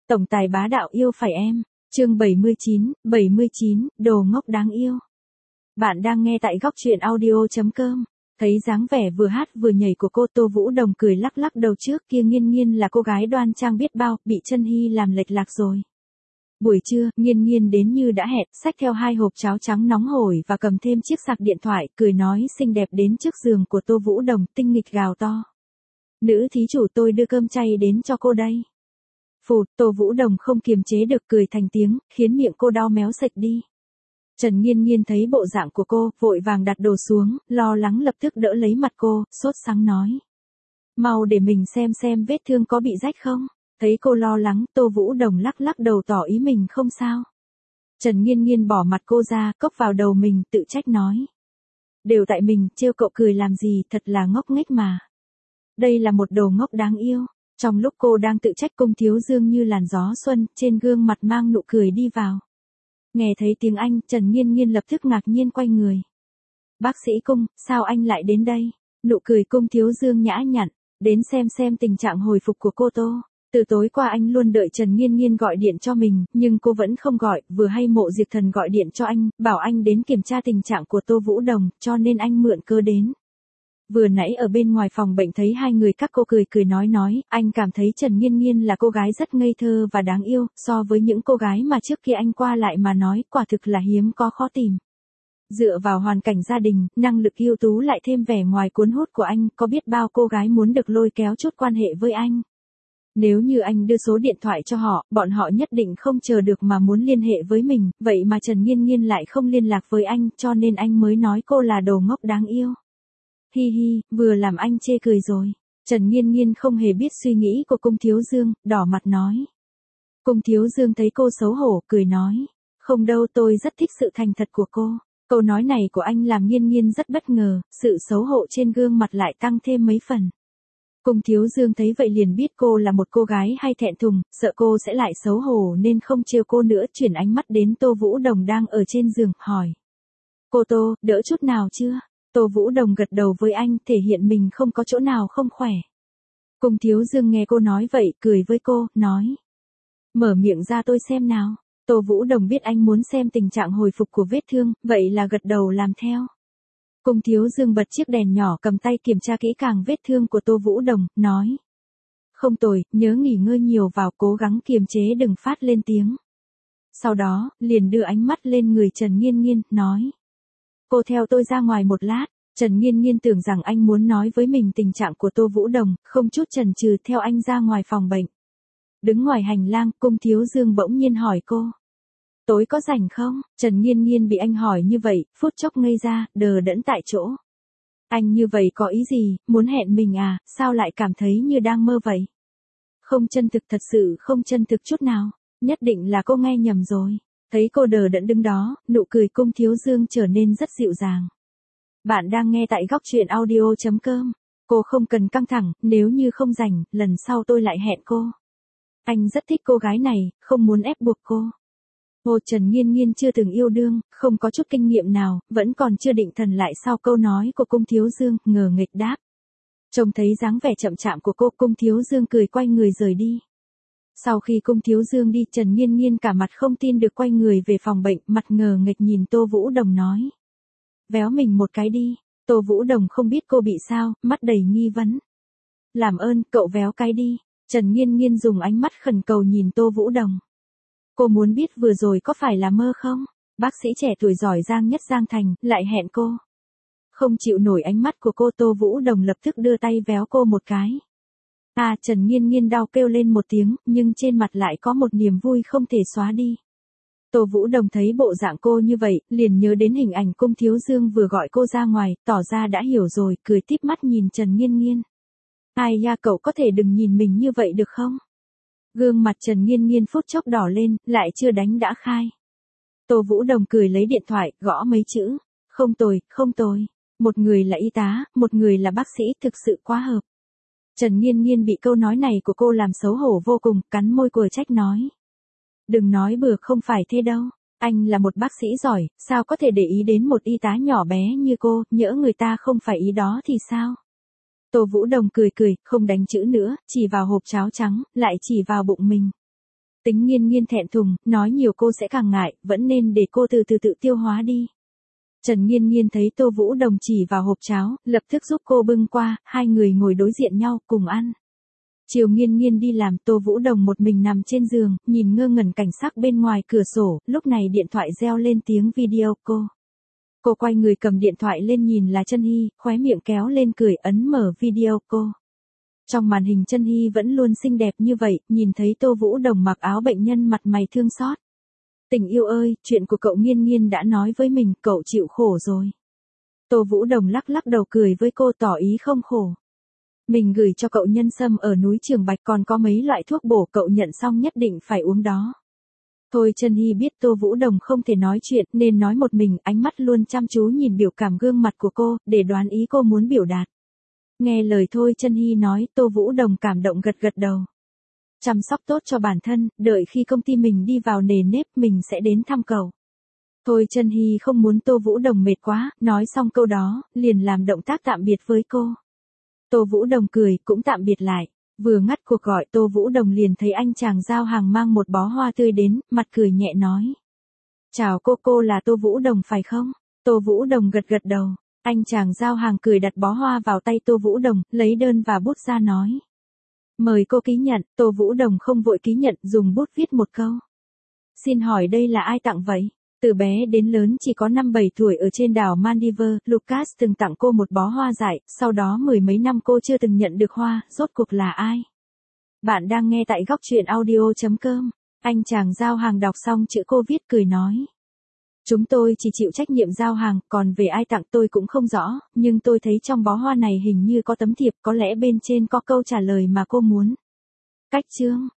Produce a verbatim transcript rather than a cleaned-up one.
Tổng tài bá đạo yêu phải em. Chương bảy mươi chín, bảy mươi chín, đồ ngốc đáng yêu. Bạn đang nghe tại góc truyện audio chấm com. Thấy dáng vẻ vừa hát vừa nhảy của cô, Tô Vũ Đồng cười lắc lắc đầu, trước kia Nghiên Nghiên là cô gái đoan trang biết bao, bị Chân Hy làm lệch lạc rồi. Buổi trưa, Nghiên Nghiên đến như đã hẹn, xách theo hai hộp cháo trắng nóng hổi và cầm thêm chiếc sạc điện thoại, cười nói xinh đẹp đến trước giường của Tô Vũ Đồng, tinh nghịch gào to. Nữ thí chủ, tôi đưa cơm chay đến cho cô đây. Phụt, Tô Vũ Đồng không kiềm chế được cười thành tiếng, khiến miệng cô đau méo sạch đi. Trần Nghiên Nghiên thấy bộ dạng của cô, vội vàng đặt đồ xuống, lo lắng lập tức đỡ lấy mặt cô, sốt sắng nói. Mau để mình xem xem vết thương có bị rách không. Thấy cô lo lắng, Tô Vũ Đồng lắc lắc đầu tỏ ý mình không sao. Trần Nghiên Nghiên bỏ mặt cô ra, cốc vào đầu mình, tự trách nói. Đều tại mình, trêu cậu cười làm gì, thật là ngốc nghếch mà. Đây là một đồ ngốc đáng yêu. Trong lúc cô đang tự trách, Cung Thiếu Dương như làn gió xuân, trên gương mặt mang nụ cười đi vào. Nghe thấy tiếng Anh, Trần Nghiên Nghiên lập tức ngạc nhiên quay người. Bác sĩ Cung, sao anh lại đến đây? Nụ cười Cung Thiếu Dương nhã nhặn, đến xem xem tình trạng hồi phục của cô Tô. Từ tối qua anh luôn đợi Trần Nghiên Nghiên gọi điện cho mình, nhưng cô vẫn không gọi, vừa hay Mộ Diệp Thần gọi điện cho anh, bảo anh đến kiểm tra tình trạng của Tô Vũ Đồng, cho nên anh mượn cơ đến. Vừa nãy ở bên ngoài phòng bệnh thấy hai người các cô cười cười nói nói, anh cảm thấy Trần Nghiên Nghiên là cô gái rất ngây thơ và đáng yêu, so với những cô gái mà trước kia anh qua lại mà nói, quả thực là hiếm có khó tìm. Dựa vào hoàn cảnh gia đình, năng lực ưu tú lại thêm vẻ ngoài cuốn hút của anh, có biết bao cô gái muốn được lôi kéo chút quan hệ với anh. Nếu như anh đưa số điện thoại cho họ, bọn họ nhất định không chờ được mà muốn liên hệ với mình, vậy mà Trần Nghiên Nghiên lại không liên lạc với anh, cho nên anh mới nói cô là đồ ngốc đáng yêu. Hi hi, vừa làm anh chê cười rồi. Trần Nghiên Nghiên không hề biết suy nghĩ của Cung Thiếu Dương, đỏ mặt nói. Cung Thiếu Dương thấy cô xấu hổ, cười nói. Không đâu, tôi rất thích sự thành thật của cô. Câu nói này của anh làm Nghiên Nghiên rất bất ngờ, sự xấu hổ trên gương mặt lại tăng thêm mấy phần. Cung Thiếu Dương thấy vậy liền biết cô là một cô gái hay thẹn thùng, sợ cô sẽ lại xấu hổ nên không trêu cô nữa, chuyển ánh mắt đến Tô Vũ Đồng đang ở trên giường, hỏi. Cô Tô, đỡ chút nào chưa? Tô Vũ Đồng gật đầu với anh, thể hiện mình không có chỗ nào không khỏe. Cung Thiếu Dương nghe cô nói vậy, cười với cô, nói. Mở miệng ra tôi xem nào. Tô Vũ Đồng biết anh muốn xem tình trạng hồi phục của vết thương, vậy là gật đầu làm theo. Cung Thiếu Dương bật chiếc đèn nhỏ, cầm tay kiểm tra kỹ càng vết thương của Tô Vũ Đồng, nói. Không tồi, nhớ nghỉ ngơi nhiều vào, cố gắng kiềm chế đừng phát lên tiếng. Sau đó, liền đưa ánh mắt lên người Trần Nghiên Nghiên, nói. Cô theo tôi ra ngoài một lát. Trần Nghiên Nghiên tưởng rằng anh muốn nói với mình tình trạng của Tô Vũ Đồng, không chút chần chừ theo anh ra ngoài phòng bệnh. Đứng ngoài hành lang, Cung Thiếu Dương bỗng nhiên hỏi cô. Tối có rảnh không? Trần Nghiên Nghiên bị anh hỏi như vậy, phút chốc ngây ra, đờ đẫn tại chỗ. Anh như vậy có ý gì, muốn hẹn mình à, sao lại cảm thấy như đang mơ vậy? Không chân thực, thật sự không chân thực chút nào, nhất định là cô nghe nhầm rồi. Thấy cô đờ đẫn đứng đó, nụ cười Cung Thiếu Dương trở nên rất dịu dàng. Bạn đang nghe tại góc truyện audio chấm com. Cô không cần căng thẳng, nếu như không rảnh, lần sau tôi lại hẹn cô. Anh rất thích cô gái này, không muốn ép buộc cô. Hồ Trần Nghiên Nghiên chưa từng yêu đương, không có chút kinh nghiệm nào, vẫn còn chưa định thần lại sau câu nói của Cung Thiếu Dương, ngờ nghịch đáp. Trông thấy dáng vẻ chậm chạm của cô, Cung Thiếu Dương cười quay người rời đi. Sau khi Cung Thiếu Dương đi, Trần Nghiên Nghiên cả mặt không tin được quay người về phòng bệnh, mặt ngờ nghịch nhìn Tô Vũ Đồng nói. Véo mình một cái đi. Tô Vũ Đồng không biết cô bị sao, mắt đầy nghi vấn. Làm ơn, cậu véo cái đi. Trần Nghiên Nghiên dùng ánh mắt khẩn cầu nhìn Tô Vũ Đồng. Cô muốn biết vừa rồi có phải là mơ không? Bác sĩ trẻ tuổi giỏi Giang Nhất Giang Thành, lại hẹn cô. Không chịu nổi ánh mắt của cô, Tô Vũ Đồng lập tức đưa tay véo cô một cái. À, Trần Nghiên Nghiên đau kêu lên một tiếng, nhưng trên mặt lại có một niềm vui không thể xóa đi. Tô Vũ Đồng thấy bộ dạng cô như vậy, liền nhớ đến hình ảnh Cung Thiếu Dương vừa gọi cô ra ngoài, tỏ ra đã hiểu rồi, cười tít mắt nhìn Trần Nghiên Nghiên. Ai da, cậu có thể đừng nhìn mình như vậy được không? Gương mặt Trần Nghiên Nghiên phút chốc đỏ lên, lại chưa đánh đã khai. Tô Vũ Đồng cười lấy điện thoại, gõ mấy chữ. Không tồi, không tồi. Một người là y tá, một người là bác sĩ, thực sự quá hợp. Trần Nghiên Nghiên bị câu nói này của cô làm xấu hổ vô cùng, cắn môi của trách nói. Đừng nói bừa, không phải thế đâu. Anh là một bác sĩ giỏi, sao có thể để ý đến một y tá nhỏ bé như cô, nhỡ người ta không phải ý đó thì sao? Tô Vũ Đồng cười cười, không đánh chữ nữa, chỉ vào hộp cháo trắng, lại chỉ vào bụng mình. Tính Nghiên Nghiên thẹn thùng, nói nhiều cô sẽ càng ngại, vẫn nên để cô từ từ tự tiêu hóa đi. Trần Nghiên Nghiên thấy Tô Vũ Đồng chỉ vào hộp cháo, lập tức giúp cô bưng qua, hai người ngồi đối diện nhau, cùng ăn. Chiều Nghiên Nghiên đi làm, Tô Vũ Đồng một mình nằm trên giường, nhìn ngơ ngẩn cảnh sắc bên ngoài cửa sổ, lúc này điện thoại reo lên tiếng video cô. Cô quay người cầm điện thoại lên nhìn là Chân Hy, khóe miệng kéo lên cười ấn mở video cô. Trong màn hình Chân Hy vẫn luôn xinh đẹp như vậy, nhìn thấy Tô Vũ Đồng mặc áo bệnh nhân mặt mày thương xót. Tình yêu ơi, chuyện của cậu Nghiên Nghiên đã nói với mình, cậu chịu khổ rồi. Tô Vũ Đồng lắc lắc đầu cười với cô tỏ ý không khổ. Mình gửi cho cậu nhân sâm ở núi Trường Bạch còn có mấy loại thuốc bổ cậu nhận xong nhất định phải uống đó. Thôi Chân Hy biết Tô Vũ Đồng không thể nói chuyện nên nói một mình, ánh mắt luôn chăm chú nhìn biểu cảm gương mặt của cô, để đoán ý cô muốn biểu đạt. Nghe lời Thôi Chân Hy nói, Tô Vũ Đồng cảm động gật gật đầu. Chăm sóc tốt cho bản thân, đợi khi công ty mình đi vào nề nếp mình sẽ đến thăm cậu. Thôi Chân Hy không muốn Tô Vũ Đồng mệt quá, nói xong câu đó, liền làm động tác tạm biệt với cô. Tô Vũ Đồng cười, cũng tạm biệt lại. Vừa ngắt cuộc gọi Tô Vũ Đồng liền thấy anh chàng giao hàng mang một bó hoa tươi đến, mặt cười nhẹ nói. Chào cô, cô là Tô Vũ Đồng phải không? Tô Vũ Đồng gật gật đầu. Anh chàng giao hàng cười đặt bó hoa vào tay Tô Vũ Đồng, lấy đơn và bút ra nói. Mời cô ký nhận, Tô Vũ Đồng không vội ký nhận, dùng bút viết một câu. Xin hỏi đây là ai tặng vậy? Từ bé đến lớn chỉ có năm bảy tuổi ở trên đảo Maldives, Lucas từng tặng cô một bó hoa dại, sau đó mười mấy năm cô chưa từng nhận được hoa, rốt cuộc là ai? Bạn đang nghe tại góc truyện audio chấm com. Anh chàng giao hàng đọc xong chữ cô viết cười nói. Chúng tôi chỉ chịu trách nhiệm giao hàng, còn về ai tặng tôi cũng không rõ, nhưng tôi thấy trong bó hoa này hình như có tấm thiệp, có lẽ bên trên có câu trả lời mà cô muốn. Cách chương.